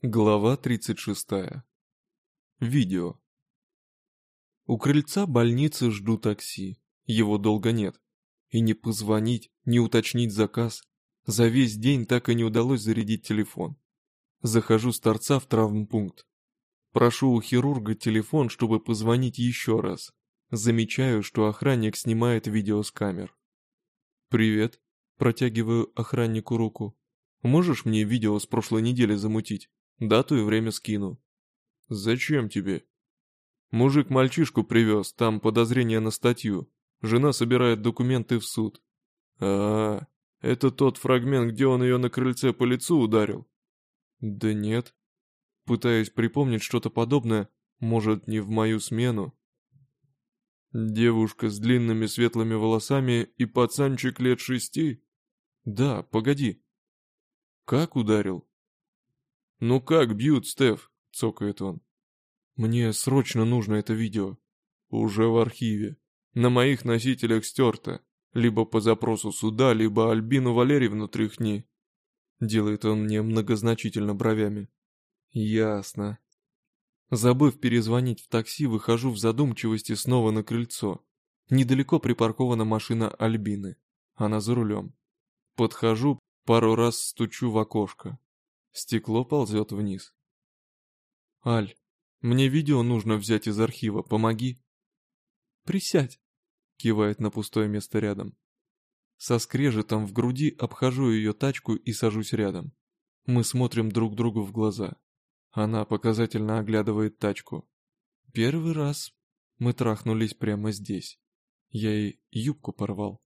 Глава 36. Видео. У крыльца больницы жду такси. Его долго нет. И не позвонить, не уточнить заказ. За весь день так и не удалось зарядить телефон. Захожу с торца в травмпункт. Прошу у хирурга телефон, чтобы позвонить еще раз. Замечаю, что охранник снимает видео с камер. «Привет», – протягиваю охраннику руку. «Можешь мне видео с прошлой недели замутить? Дату и время скину». «Зачем тебе?» «Мужик мальчишку привез, там подозрение на статью. Жена собирает документы в суд». Это тот фрагмент, где он ее на крыльце по лицу ударил?» «Да нет». Пытаюсь припомнить что-то подобное, может, не в мою смену. «Девушка с длинными светлыми волосами и пацанчик лет 6? «Да, погоди». «Как ударил?» «Ну как бьют, Стеф?» – цокает он. «Мне срочно нужно это видео». «Уже в архиве. На моих носителях стерто. Либо по запросу суда, либо Альбину Валерьевну тряхни». Делает он мне многозначительно бровями. «Ясно». Забыв перезвонить в такси, выхожу в задумчивости снова на крыльцо. Недалеко припаркована машина Альбины. Она за рулем. Подхожу, пару раз стучу в окошко. Стекло ползет вниз. «Аль, мне видео нужно взять из архива, помоги». «Присядь», — кивает на пустое место рядом. Со скрежетом в груди обхожу ее тачку и сажусь рядом. Мы смотрим друг другу в глаза. Она показательно оглядывает тачку. Первый раз мы трахнулись прямо здесь. Я ей юбку порвал.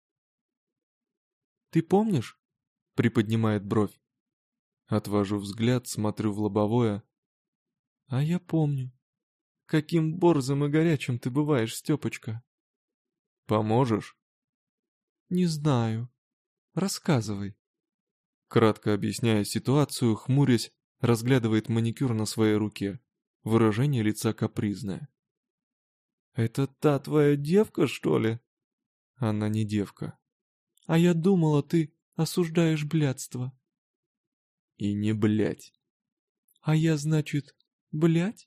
«Ты помнишь?» — приподнимает бровь. Отвожу взгляд, смотрю в лобовое. «А я помню. Каким борзым и горячим ты бываешь, Степочка». «Поможешь?» «Не знаю. Рассказывай». Кратко объясняя ситуацию, хмурясь, разглядывает маникюр на своей руке. Выражение лица капризное. «Это та твоя девка, что ли?» Она не девка. «А я думала, ты осуждаешь блядство». «И не блядь». «А я, значит, блядь?»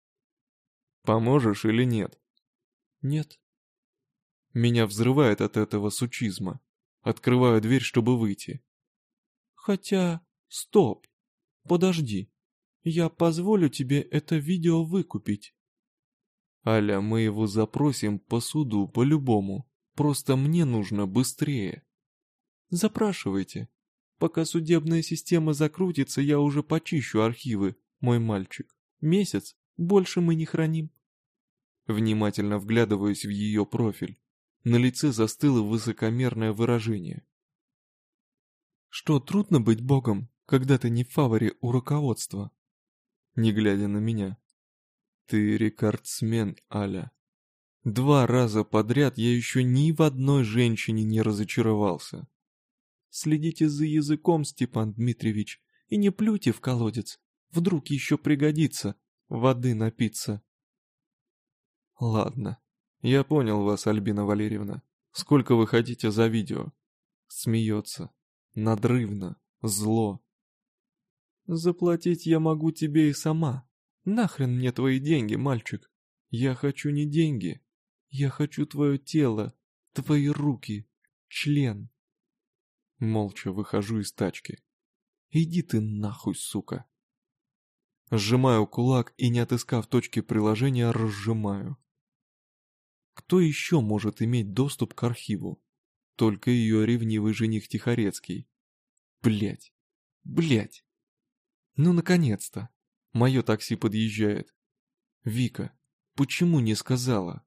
«Поможешь или нет?» «Нет». Меня взрывает от этого сучизма. Открываю дверь, чтобы выйти. «Хотя... Стоп! Подожди. Я позволю тебе это видео выкупить». «Аля, мы его запросим по суду по-любому. Просто мне нужно быстрее». «Запрашивайте. Пока судебная система закрутится, я уже почищу архивы, мой мальчик. Месяц, больше мы не храним». Внимательно вглядываюсь в ее профиль. На лице застыло высокомерное выражение. «Что, трудно быть богом, когда ты не в фаворе у руководства?» Не глядя на меня. «Ты рекордсмен, Аля. 2 раза подряд я еще ни в одной женщине не разочаровался». «Следите за языком, Степан Дмитриевич, и не плюйте в колодец. Вдруг еще пригодится воды напиться». «Ладно, я понял вас, Альбина Валерьевна. Сколько вы хотите за видео?» Смеется. Надрывно. Зло. «Заплатить я могу тебе и сама. Нахрен мне твои деньги, мальчик? Я хочу не деньги. Я хочу твое тело, твои руки, член». Молча выхожу из тачки. «Иди ты нахуй, сука!» Сжимаю кулак и, не отыскав точки приложения, разжимаю. Кто еще может иметь доступ к архиву? Только ее ревнивый жених Тихорецкий. Блять. Блять. Ну, наконец-то. Мое такси подъезжает. Вика, почему не сказала?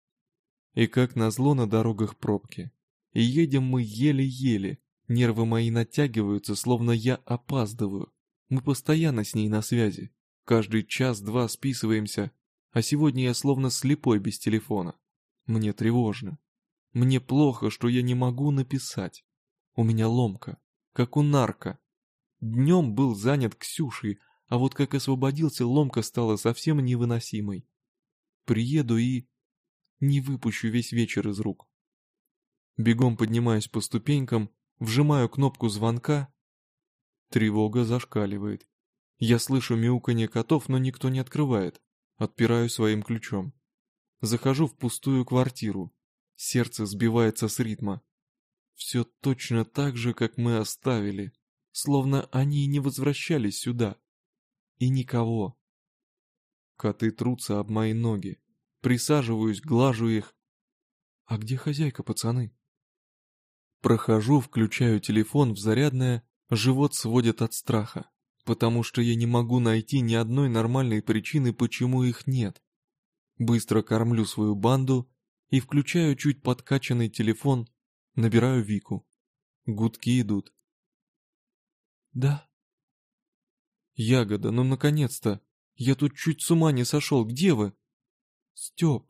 И как назло на дорогах пробки. И едем мы еле-еле. Нервы мои натягиваются, словно я опаздываю. Мы постоянно с ней на связи. Каждый час-два списываемся. А сегодня я словно слепой без телефона. Мне тревожно. Мне плохо, что я не могу написать. У меня ломка, как у нарко. Днем был занят Ксюшей, а вот как освободился, ломка стала совсем невыносимой. Приеду и... не выпущу весь вечер из рук. Бегом поднимаюсь по ступенькам, вжимаю кнопку звонка. Тревога зашкаливает. Я слышу мяуканье котов, но никто не открывает. Отпираю своим ключом. Захожу в пустую квартиру. Сердце сбивается с ритма. Все точно так же, как мы оставили. Словно они и не возвращались сюда. И никого. Коты трутся об мои ноги. Присаживаюсь, глажу их. А где хозяйка, пацаны? Прохожу, включаю телефон в зарядное, живот сводит от страха, потому что я не могу найти ни одной нормальной причины, почему их нет. Быстро кормлю свою банду и включаю чуть подкачанный телефон, набираю Вику. Гудки идут. Да. Ягода, ну наконец-то! Я тут чуть с ума не сошел, где вы? Степ.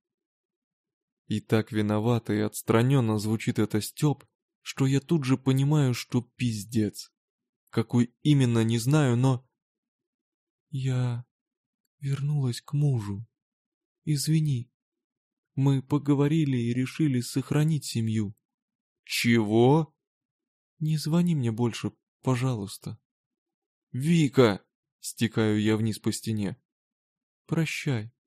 И так виновато и отстраненно звучит это Степ, что я тут же понимаю, что пиздец. Какой именно, не знаю, но... Я вернулась к мужу. Извини. Мы поговорили и решили сохранить семью. Чего? Не звони мне больше, пожалуйста. Вика! Стекаю я вниз по стене. Прощай.